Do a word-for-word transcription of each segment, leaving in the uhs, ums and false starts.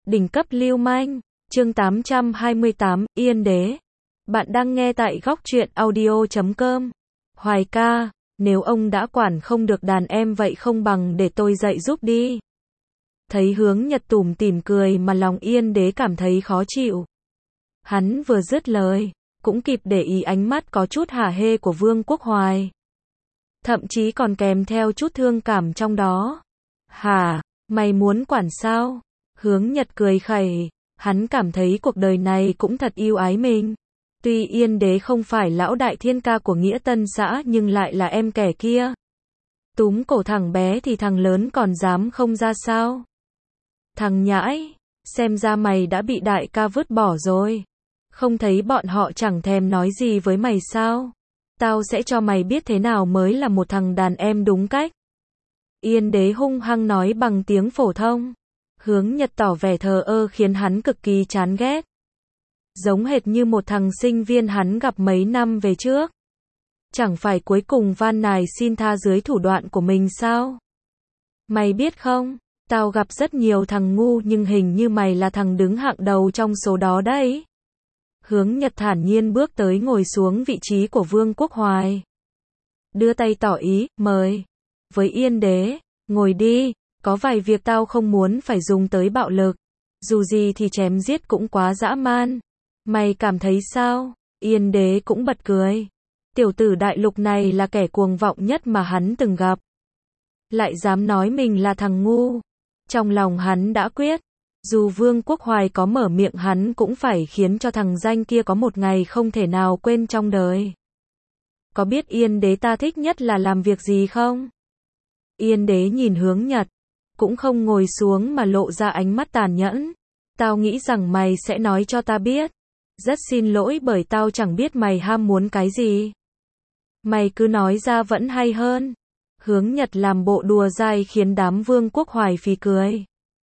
Đỉnh cấp lưu manh, chương tám trăm hai mươi tám, Yên Đế. Bạn đang nghe tại góc truyện audio chấm com. Hoài ca, nếu ông đã quản không được đàn em vậy không bằng để tôi dạy giúp đi. Thấy Hướng Nhật tủm tỉm cười mà lòng Yên Đế cảm thấy khó chịu. Hắn vừa dứt lời, cũng kịp để ý ánh mắt có chút hả hê của Vương Quốc Hoài. Thậm chí còn kèm theo chút thương cảm trong đó. Hả, mày muốn quản sao? Hướng Nhật cười khẩy, hắn cảm thấy cuộc đời này cũng thật yêu ái mình. Tuy Yên Đế không phải lão đại thiên ca của Nghĩa Tân xã nhưng lại là em kẻ kia. Túm cổ thằng bé thì thằng lớn còn dám không ra sao? Thằng nhãi, xem ra mày đã bị đại ca vứt bỏ rồi. Không thấy bọn họ chẳng thèm nói gì với mày sao? Tao sẽ cho mày biết thế nào mới là một thằng đàn em đúng cách. Yên Đế hung hăng nói bằng tiếng phổ thông. Hướng Nhật tỏ vẻ thờ ơ khiến hắn cực kỳ chán ghét. Giống hệt như một thằng sinh viên hắn gặp mấy năm về trước. Chẳng phải cuối cùng van nài xin tha dưới thủ đoạn của mình sao? Mày biết không, tao gặp rất nhiều thằng ngu nhưng hình như mày là thằng đứng hạng đầu trong số đó đấy. Hướng Nhật thản nhiên bước tới ngồi xuống vị trí của Vương Quốc Hoài. Đưa tay tỏ ý, mời. Với Yên Đế, ngồi đi, có vài việc tao không muốn phải dùng tới bạo lực. Dù gì thì chém giết cũng quá dã man. Mày cảm thấy sao? Yên Đế cũng bật cười. Tiểu tử đại lục này là kẻ cuồng vọng nhất mà hắn từng gặp. Lại dám nói mình là thằng ngu. Trong lòng hắn đã quyết. Dù Vương Quốc Hoài có mở miệng hắn cũng phải khiến cho thằng danh kia có một ngày không thể nào quên trong đời. Có biết Yên Đế ta thích nhất là làm việc gì không? Yên Đế nhìn Hướng Nhật. Cũng không ngồi xuống mà lộ ra ánh mắt tàn nhẫn. Tao nghĩ rằng mày sẽ nói cho ta biết. Rất xin lỗi bởi tao chẳng biết mày ham muốn cái gì. Mày cứ nói ra vẫn hay hơn. Hướng Nhật làm bộ đùa dai khiến đám Vương Quốc Hoài phì cười.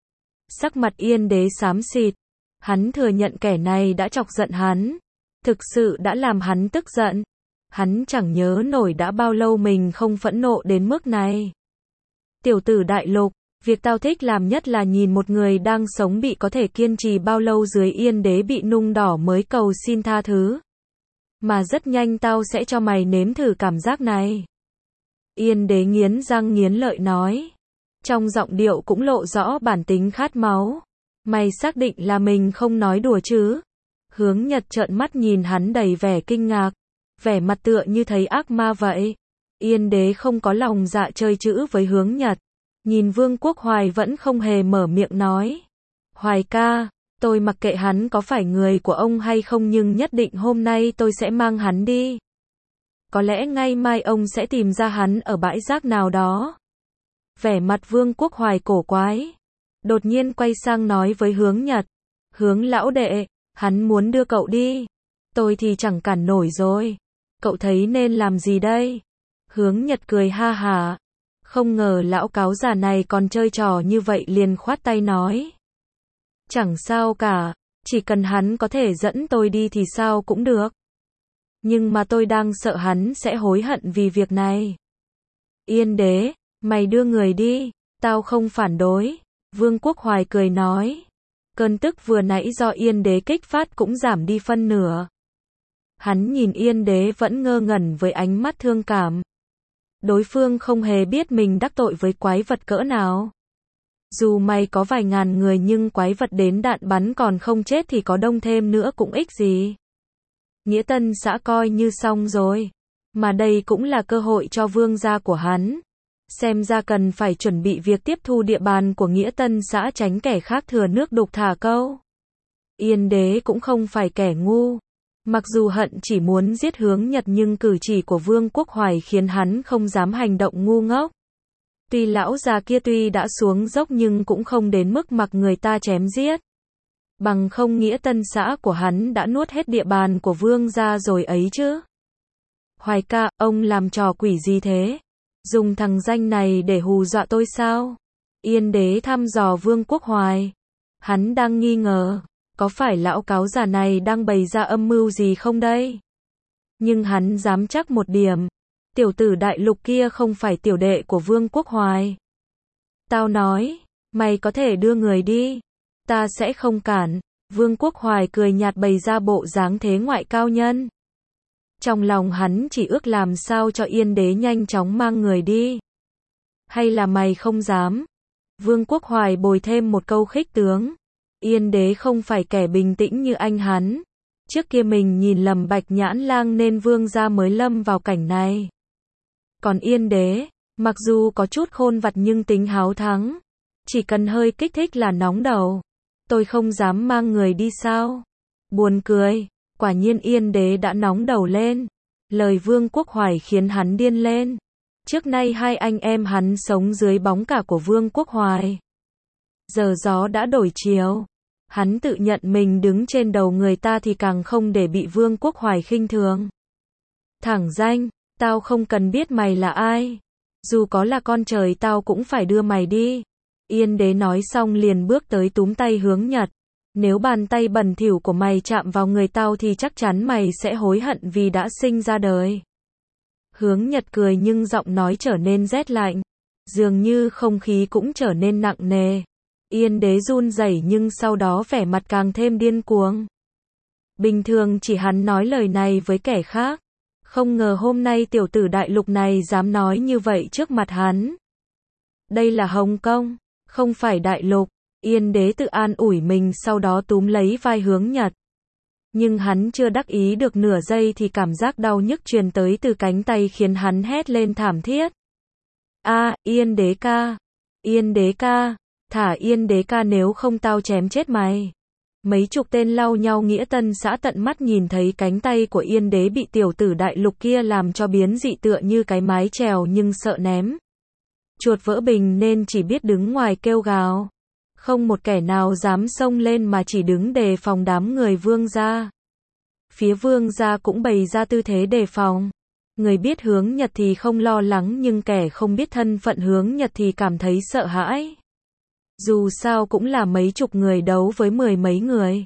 Sắc mặt Yên Đế xám xịt. Hắn thừa nhận kẻ này đã chọc giận hắn. Thực sự đã làm hắn tức giận. Hắn chẳng nhớ nổi đã bao lâu mình không phẫn nộ đến mức này. Tiểu tử đại lục, việc tao thích làm nhất là nhìn một người đang sống bị có thể kiên trì bao lâu dưới Yên Đế bị nung đỏ mới cầu xin tha thứ. Mà rất nhanh tao sẽ cho mày nếm thử cảm giác này. Yên Đế nghiến răng nghiến lợi nói. Trong giọng điệu cũng lộ rõ bản tính khát máu. Mày xác định là mình không nói đùa chứ? Hướng Nhật trợn mắt nhìn hắn đầy vẻ kinh ngạc. Vẻ mặt tựa như thấy ác ma vậy. Yên Đế không có lòng dạ chơi chữ với Hướng Nhật. Nhìn Vương Quốc Hoài vẫn không hề mở miệng nói. Hoài ca, tôi mặc kệ hắn có phải người của ông hay không nhưng nhất định hôm nay tôi sẽ mang hắn đi. Có lẽ ngay mai ông sẽ tìm ra hắn ở bãi rác nào đó. Vẻ mặt Vương Quốc Hoài cổ quái. Đột nhiên quay sang nói với Hướng Nhật. Hướng lão đệ, hắn muốn đưa cậu đi. Tôi thì chẳng cản nổi rồi. Cậu thấy nên làm gì đây? Hướng Nhật cười ha hả. Không ngờ lão cáo già này còn chơi trò như vậy liền khoát tay nói. Chẳng sao cả, chỉ cần hắn có thể dẫn tôi đi thì sao cũng được. Nhưng mà tôi đang sợ hắn sẽ hối hận vì việc này. Yên Đế, mày đưa người đi, tao không phản đối. Vương Quốc Hoài cười nói. Cơn tức vừa nãy do Yên Đế kích phát cũng giảm đi phân nửa. Hắn nhìn Yên Đế vẫn ngơ ngẩn với ánh mắt thương cảm. Đối phương không hề biết mình đắc tội với quái vật cỡ nào. Dù mày có vài ngàn người nhưng quái vật đến đạn bắn còn không chết thì có đông thêm nữa cũng ích gì. Nghĩa Tân xã coi như xong rồi. Mà đây cũng là cơ hội cho vương gia của hắn. Xem ra cần phải chuẩn bị việc tiếp thu địa bàn của Nghĩa Tân xã tránh kẻ khác thừa nước đục thả câu. Yên Đế cũng không phải kẻ ngu. Mặc dù hận chỉ muốn giết Hướng Nhật nhưng cử chỉ của Vương Quốc Hoài khiến hắn không dám hành động ngu ngốc. Tuy lão già kia tuy đã xuống dốc nhưng cũng không đến mức mặc người ta chém giết. Bằng không Nghĩa Tân xã của hắn đã nuốt hết địa bàn của Vương gia rồi ấy chứ. Hoài ca, ông làm trò quỷ gì thế? Dùng thằng danh này để hù dọa tôi sao? Yên Đế thăm dò Vương Quốc Hoài. Hắn đang nghi ngờ. Có phải lão cáo già này đang bày ra âm mưu gì không đây? Nhưng hắn dám chắc một điểm. Tiểu tử đại lục kia không phải tiểu đệ của Vương Quốc Hoài. Tao nói, mày có thể đưa người đi. Ta sẽ không cản. Vương Quốc Hoài cười nhạt bày ra bộ dáng thế ngoại cao nhân. Trong lòng hắn chỉ ước làm sao cho Yên Đế nhanh chóng mang người đi. Hay là mày không dám? Vương Quốc Hoài bồi thêm một câu khích tướng. Yên Đế không phải kẻ bình tĩnh như anh hắn. Trước kia mình nhìn lầm Bạch Nhãn Lang nên vương gia mới lâm vào cảnh này. Còn Yên Đế, mặc dù có chút khôn vặt nhưng tính háo thắng. Chỉ cần hơi kích thích là nóng đầu. Tôi không dám mang người đi sao? Buồn cười, quả nhiên Yên Đế đã nóng đầu lên. Lời Vương Quốc Hoài khiến hắn điên lên. Trước nay hai anh em hắn sống dưới bóng cả của Vương Quốc Hoài. Giờ gió đã đổi chiều. Hắn tự nhận mình đứng trên đầu người ta thì càng không để bị Vương Quốc Hoài khinh thường. Thẳng danh, tao không cần biết mày là ai. Dù có là con trời tao cũng phải đưa mày đi. Yên Đế nói xong liền bước tới túm tay Hướng Nhật. Nếu bàn tay bẩn thỉu của mày chạm vào người tao thì chắc chắn mày sẽ hối hận vì đã sinh ra đời. Hướng Nhật cười nhưng giọng nói trở nên rét lạnh. Dường như không khí cũng trở nên nặng nề. Yên Đế run rẩy nhưng sau đó vẻ mặt càng thêm điên cuồng. Bình thường chỉ hắn nói lời này với kẻ khác. Không ngờ hôm nay tiểu tử đại lục này dám nói như vậy trước mặt hắn. Đây là Hồng Kông, không phải đại lục. Yên Đế tự an ủi mình sau đó túm lấy vai Hướng Nhật. Nhưng hắn chưa đắc ý được nửa giây thì cảm giác đau nhức truyền tới từ cánh tay khiến hắn hét lên thảm thiết. A, à, Yên Đế ca, Yên Đế ca, thả Yên Đế ca nếu không tao chém chết mày. Mấy chục tên lau nhau nghĩa tân xã tận mắt nhìn thấy cánh tay của Yên Đế bị tiểu tử đại lục kia làm cho biến dị tựa như cái mái chèo nhưng sợ ném. Chuột vỡ bình nên chỉ biết đứng ngoài kêu gào. Không một kẻ nào dám xông lên mà chỉ đứng đề phòng đám người vương gia. Phía vương gia cũng bày ra tư thế đề phòng. Người biết Hướng Nhật thì không lo lắng nhưng kẻ không biết thân phận Hướng Nhật thì cảm thấy sợ hãi. Dù sao cũng là mấy chục người đấu với mười mấy người.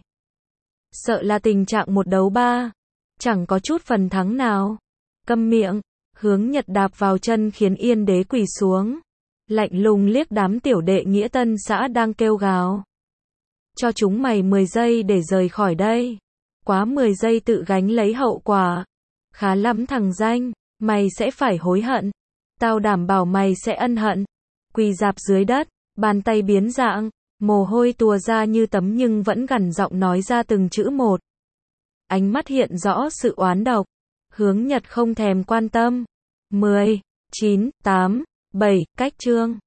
Sợ là tình trạng một đấu ba. Chẳng có chút phần thắng nào. Câm miệng. Hướng Nhật đạp vào chân khiến Yên Đế quỳ xuống. Lạnh lùng liếc đám tiểu đệ nghĩa tân xã đang kêu gào. Cho chúng mày mười giây để rời khỏi đây. Quá mười giây tự gánh lấy hậu quả. Khá lắm thằng danh, mày sẽ phải hối hận. Tao đảm bảo mày sẽ ân hận. Quỳ rạp dưới đất, bàn tay biến dạng, mồ hôi tùa ra như tấm nhưng vẫn gằn giọng nói ra từng chữ một. Ánh mắt hiện rõ sự oán độc. Hướng Nhật không thèm quan tâm. mười, chín, tám, bảy, cách chương.